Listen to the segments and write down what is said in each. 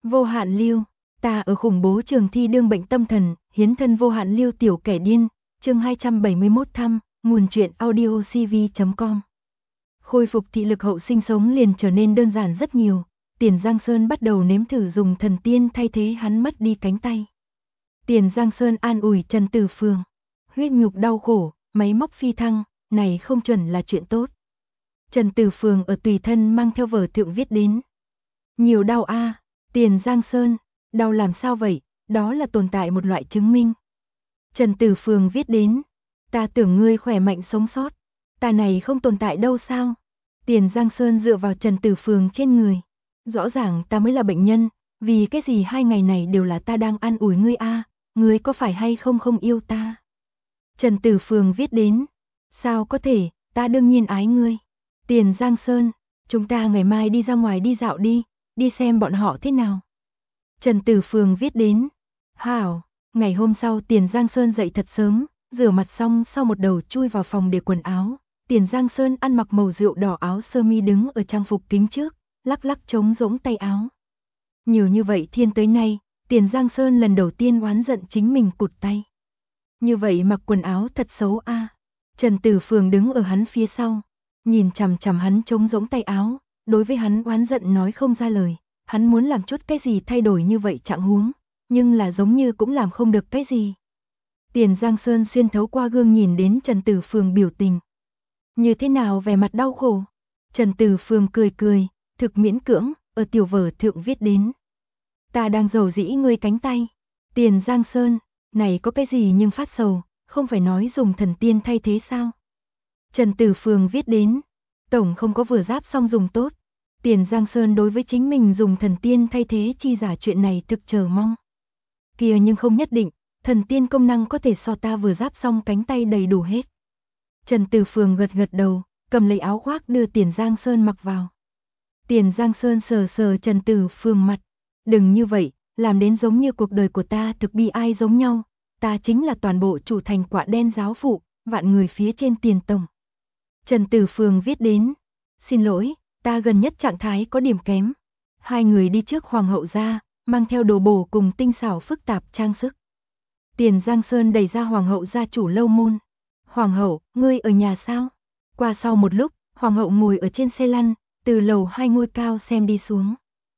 Vô hạn lưu, ta ở khủng bố trường thi đương bệnh tâm thần, hiến thân vô hạn lưu tiểu kẻ điên, chương 271 thăm, nguồn truyện audiocv.com. Khôi phục thị lực hậu sinh sống liền trở nên đơn giản rất nhiều, Tiền Giang Sơn bắt đầu nếm thử dùng thần tiên thay thế hắn mất đi cánh tay. Tiền Giang Sơn an ủi Trần Tử Phường, huyết nhục đau khổ, máy móc phi thăng, này không chuẩn là chuyện tốt. Trần Tử Phường ở tùy thân mang theo vở thượng viết đến. Nhiều đau a, Tiền Giang Sơn, đau làm sao vậy, đó là tồn tại một loại chứng minh. Trần Tử Phường viết đến, ta tưởng ngươi khỏe mạnh sống sót, ta này không tồn tại đâu sao. Tiền Giang Sơn dựa vào Trần Tử Phường trên người, rõ ràng ta mới là bệnh nhân, vì cái gì 2 ngày này đều là ta đang an ủi ngươi a, ngươi có phải hay không không yêu ta. Trần Tử Phường viết đến, sao có thể, ta đương nhiên ái ngươi. Tiền Giang Sơn, chúng ta ngày mai đi ra ngoài đi dạo đi xem bọn họ thế nào. Trần Tử Phường viết đến, hảo. Ngày hôm sau Tiền Giang Sơn dậy thật sớm, rửa mặt xong sau một đầu chui vào phòng để quần áo. Tiền Giang Sơn ăn mặc màu rượu đỏ áo sơ mi đứng ở trang phục kính trước, lắc lắc trống rỗng tay áo. Nhiều như vậy thiên tới nay, Tiền Giang Sơn lần đầu tiên oán giận chính mình cụt tay. Như vậy mặc quần áo thật xấu a. Trần Tử Phường đứng ở hắn phía sau, nhìn chằm chằm hắn trống rỗng tay áo, đối với hắn oán giận nói không ra lời. Hắn muốn làm chút cái gì thay đổi như vậy trạng huống, nhưng là giống như cũng làm không được cái gì. Tiền Giang Sơn xuyên thấu qua gương nhìn đến Trần Tử Phường biểu tình. Như thế nào vẻ mặt đau khổ? Trần Tử Phường cười cười, thực miễn cưỡng, ở tiểu vở thượng viết đến. Ta đang rầu rĩ ngươi cánh tay. Tiền Giang Sơn, này có cái gì nhưng phát sầu, không phải nói dùng thần tiên thay thế sao? Trần Tử Phường viết đến, tổng không có vừa giáp xong dùng tốt. Tiền Giang Sơn đối với chính mình dùng thần tiên thay thế chi giả chuyện này thực chờ mong. Kìa nhưng không nhất định, thần tiên công năng có thể so ta vừa giáp xong cánh tay đầy đủ hết. Trần Tử Phường gật gật đầu, cầm lấy áo khoác đưa Tiền Giang Sơn mặc vào. Tiền Giang Sơn sờ sờ Trần Tử Phường mặt, đừng như vậy, làm đến giống như cuộc đời của ta thực bi ai giống nhau, ta chính là toàn bộ chủ thành Quạ Đen giáo phụ, vạn người phía trên Tiền tổng. Trần Tử Phường viết đến, xin lỗi, ta gần nhất trạng thái có điểm kém. Hai người đi trước hoàng hậu ra, mang theo đồ bổ cùng tinh xảo phức tạp trang sức. Tiền Giang Sơn đẩy ra hoàng hậu gia chủ lâu môn. Hoàng hậu, ngươi ở nhà sao? Qua sau một lúc, hoàng hậu ngồi ở trên xe lăn, từ lầu 2 ngôi cao xem đi xuống.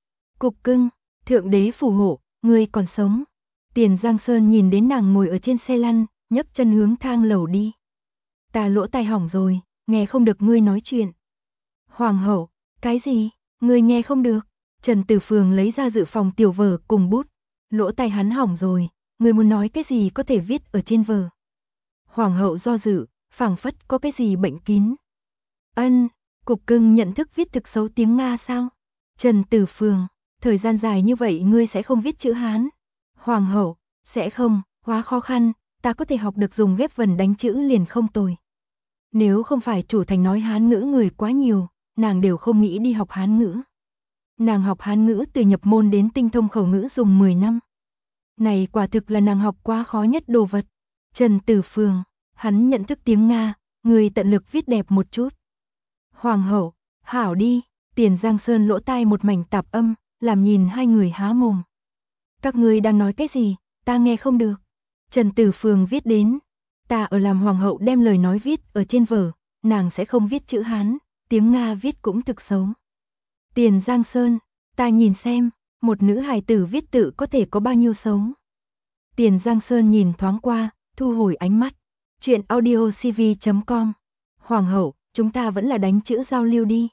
Cục cưng, thượng đế phù hộ, ngươi còn sống. Tiền Giang Sơn nhìn đến nàng ngồi ở trên xe lăn, nhấc chân hướng thang lầu đi. Ta lỗ tai hỏng rồi, nghe không được ngươi nói chuyện. Hoàng hậu, cái gì? Ngươi nghe không được? Trần Tử Phường lấy ra dự phòng tiểu vở cùng bút. Lỗ tai hắn hỏng rồi, ngươi muốn nói cái gì có thể viết ở trên vở. Hoàng hậu do dự, phảng phất có cái gì bệnh kín. Ân, cục cưng nhận thức viết thực xấu tiếng Nga sao? Trần Tử Phường, thời gian dài như vậy ngươi sẽ không viết chữ Hán. Hoàng hậu, sẽ không, quá khó khăn, ta có thể học được dùng ghép vần đánh chữ liền không tồi. Nếu không phải chủ thành nói Hán ngữ người quá nhiều, nàng đều không nghĩ đi học Hán ngữ. Nàng học Hán ngữ từ nhập môn đến tinh thông khẩu ngữ dùng 10 năm. Này quả thực là nàng học quá khó nhất đồ vật. Trần Tử Phường, hắn nhận thức tiếng Nga, người tận lực viết đẹp một chút. Hoàng hậu, hảo đi, Tiền Giang Sơn lỗ tai một mảnh tạp âm, làm nhìn hai người há mồm. Các ngươi đang nói cái gì, ta nghe không được. Trần Tử Phường viết đến, ta ở làm hoàng hậu đem lời nói viết ở trên vở, nàng sẽ không viết chữ Hán, tiếng Nga viết cũng thực xấu. Tiền Giang Sơn, ta nhìn xem, một nữ hài tử viết tự có thể có bao nhiêu xấu. Tiền Giang Sơn nhìn thoáng qua, thu hồi ánh mắt. Chuyện audiocv.com. Hoàng hậu, chúng ta vẫn là đánh chữ giao lưu đi.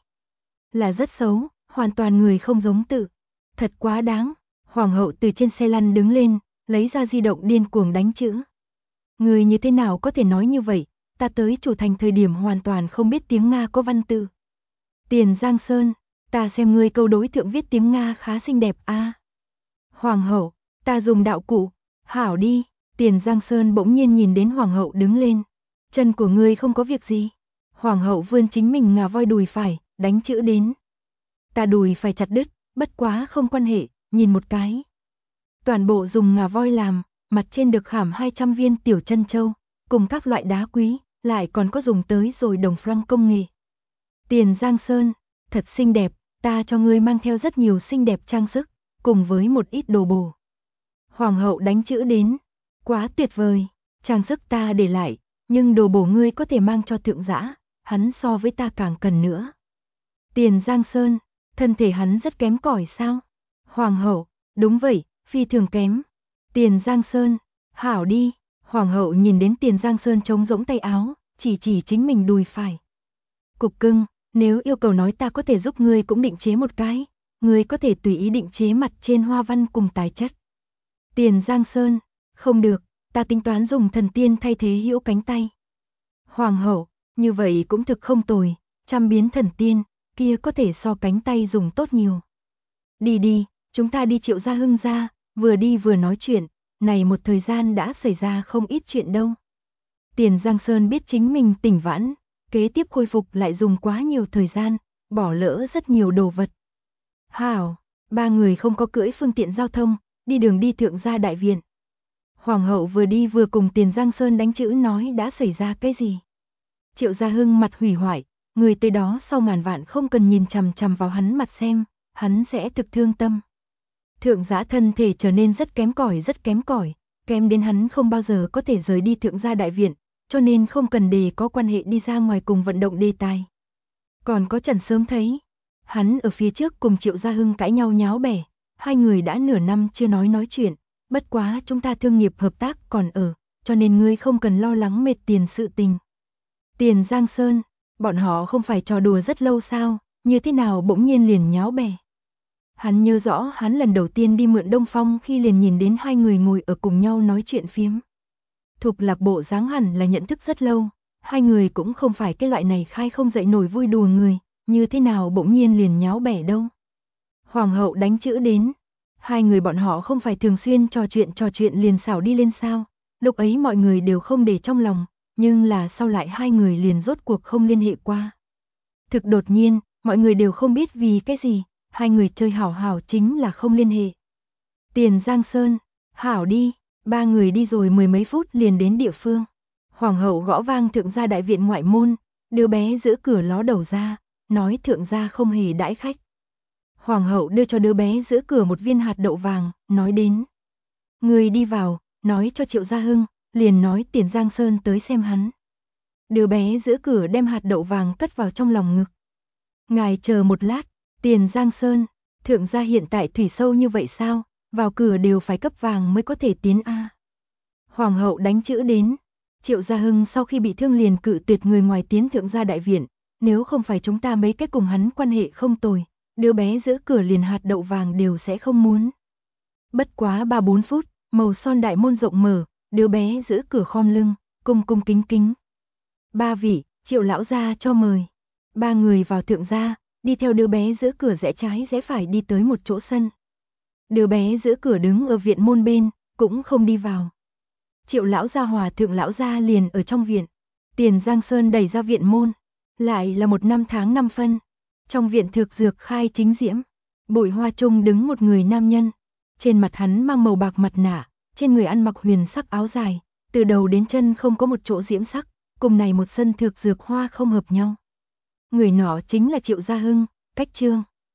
Là rất xấu, hoàn toàn người không giống tự. Thật quá đáng. Hoàng hậu từ trên xe lăn đứng lên, lấy ra di động điên cuồng đánh chữ. Người như thế nào có thể nói như vậy, ta tới chủ thành thời điểm hoàn toàn không biết tiếng Nga có văn tự. Tiền Giang Sơn, ta xem ngươi câu đối thượng viết tiếng Nga khá xinh đẹp a. Hoàng hậu, ta dùng đạo cụ, hảo đi. Tiền Giang Sơn bỗng nhiên nhìn đến hoàng hậu đứng lên. Chân của ngươi không có việc gì. Hoàng hậu vươn chính mình ngà voi đùi phải, đánh chữ đến. Ta đùi phải chặt đứt, bất quá không quan hệ, nhìn một cái. Toàn bộ dùng ngà voi làm, mặt trên được khảm 200 viên tiểu chân châu, cùng các loại đá quý, lại còn có dùng tới rồi đồng franc công nghệ. Tiền Giang Sơn, thật xinh đẹp, ta cho ngươi mang theo rất nhiều xinh đẹp trang sức, cùng với một ít đồ bổ. Hoàng hậu đánh chữ đến, quá tuyệt vời, trang sức ta để lại, nhưng đồ bổ ngươi có thể mang cho thượng dã, hắn so với ta càng cần nữa. Tiền Giang Sơn, thân thể hắn rất kém cỏi sao? Hoàng hậu, đúng vậy, phi thường kém. Tiền Giang Sơn, hảo đi. Hoàng hậu nhìn đến Tiền Giang Sơn trống rỗng tay áo, chỉ chính mình đùi phải. Cục cưng, nếu yêu cầu nói ta có thể giúp ngươi cũng định chế một cái, ngươi có thể tùy ý định chế mặt trên hoa văn cùng tài chất. Tiền Giang Sơn, không được, ta tính toán dùng thần tiên thay thế hữu cánh tay. Hoàng hậu, như vậy cũng thực không tồi, trăm biến thần tiên, kia có thể so cánh tay dùng tốt nhiều. Đi đi, chúng ta đi Triệu Gia Hưng ra, vừa đi vừa nói chuyện, này một thời gian đã xảy ra không ít chuyện đâu. Tiền Giang Sơn biết chính mình tỉnh vãn, kế tiếp khôi phục lại dùng quá nhiều thời gian, bỏ lỡ rất nhiều đồ vật. Hảo, ba người không có cưỡi phương tiện giao thông, đi đường đi thượng gia đại viện. Hoàng hậu vừa đi vừa cùng Tiền Giang Sơn đánh chữ nói đã xảy ra cái gì. Triệu Gia Hưng mặt hủy hoại, người tới đó sau ngàn vạn không cần nhìn chằm chằm vào hắn mặt xem, hắn sẽ thực thương tâm. Thượng dã thân thể trở nên rất kém cỏi, kém đến hắn không bao giờ có thể rời đi thượng gia đại viện, cho nên không cần đề có quan hệ đi ra ngoài cùng vận động đề tài. Còn có Trần Sớm thấy, hắn ở phía trước cùng Triệu Gia Hưng cãi nhau nháo bẻ, hai người đã nửa năm chưa nói chuyện, bất quá chúng ta thương nghiệp hợp tác còn ở, cho nên ngươi không cần lo lắng mệt tiền sự tình. Tiền Giang Sơn, bọn họ không phải trò đùa rất lâu sao, như thế nào bỗng nhiên liền nháo bẻ. Hắn nhớ rõ hắn lần đầu tiên đi mượn Đông Phong khi liền nhìn đến hai người ngồi ở cùng nhau nói chuyện phiếm. Thục Lạc bộ dáng hẳn là nhận thức rất lâu, hai người cũng không phải cái loại này khai không dậy nổi vui đùa người, như thế nào bỗng nhiên liền nháo bẻ đâu. Hoàng hậu đánh chữ đến, hai người bọn họ không phải thường xuyên trò chuyện liền xảo đi lên sao, lúc ấy mọi người đều không để trong lòng, nhưng là sau lại hai người liền rốt cuộc không liên hệ qua. Thực đột nhiên, mọi người đều không biết vì cái gì, hai người chơi hảo hảo chính là không liên hệ. Tiền Giang Sơn, hảo đi, ba người đi rồi mười mấy phút liền đến địa phương. Hoàng hậu gõ vang thượng gia đại viện ngoại môn, đứa bé giữ cửa ló đầu ra, nói thượng gia không hề đãi khách. Hoàng hậu đưa cho đứa bé giữ cửa một viên hạt đậu vàng, nói đến. Người đi vào, nói cho Triệu Gia Hưng, liền nói Tiền Giang Sơn tới xem hắn. Đứa bé giữ cửa đem hạt đậu vàng cất vào trong lòng ngực. Ngài chờ một lát, Tiền Giang Sơn, thượng gia hiện tại thủy sâu như vậy sao, vào cửa đều phải cấp vàng mới có thể tiến a. Hoàng hậu đánh chữ đến, Triệu Gia Hưng sau khi bị thương liền cự tuyệt người ngoài tiến thượng gia đại viện, nếu không phải chúng ta mấy cái cùng hắn quan hệ không tồi, đứa bé giữ cửa liền hạt đậu vàng đều sẽ không muốn. Bất quá 3-4 phút, màu son đại môn rộng mở, đứa bé giữ cửa khom lưng, cung cung kính kính. Ba vị, Triệu lão gia cho mời. Ba người vào thượng gia, đi theo đứa bé giữ cửa rẽ trái rẽ phải đi tới một chỗ sân. Đứa bé giữ cửa đứng ở viện môn bên, cũng không đi vào. Triệu lão gia hòa thượng lão gia liền ở trong viện. Tiền Giang Sơn đẩy ra viện môn, lại là một năm tháng 5 phân. Trong viện thực dược khai chính diễm, bụi hoa trung đứng một người nam nhân. Trên mặt hắn mang màu bạc mặt nạ, trên người ăn mặc huyền sắc áo dài, từ đầu đến chân không có một chỗ diễm sắc, cùng này một sân thực dược hoa không hợp nhau. Người nọ chính là Triệu Gia Hưng, Cách Trương.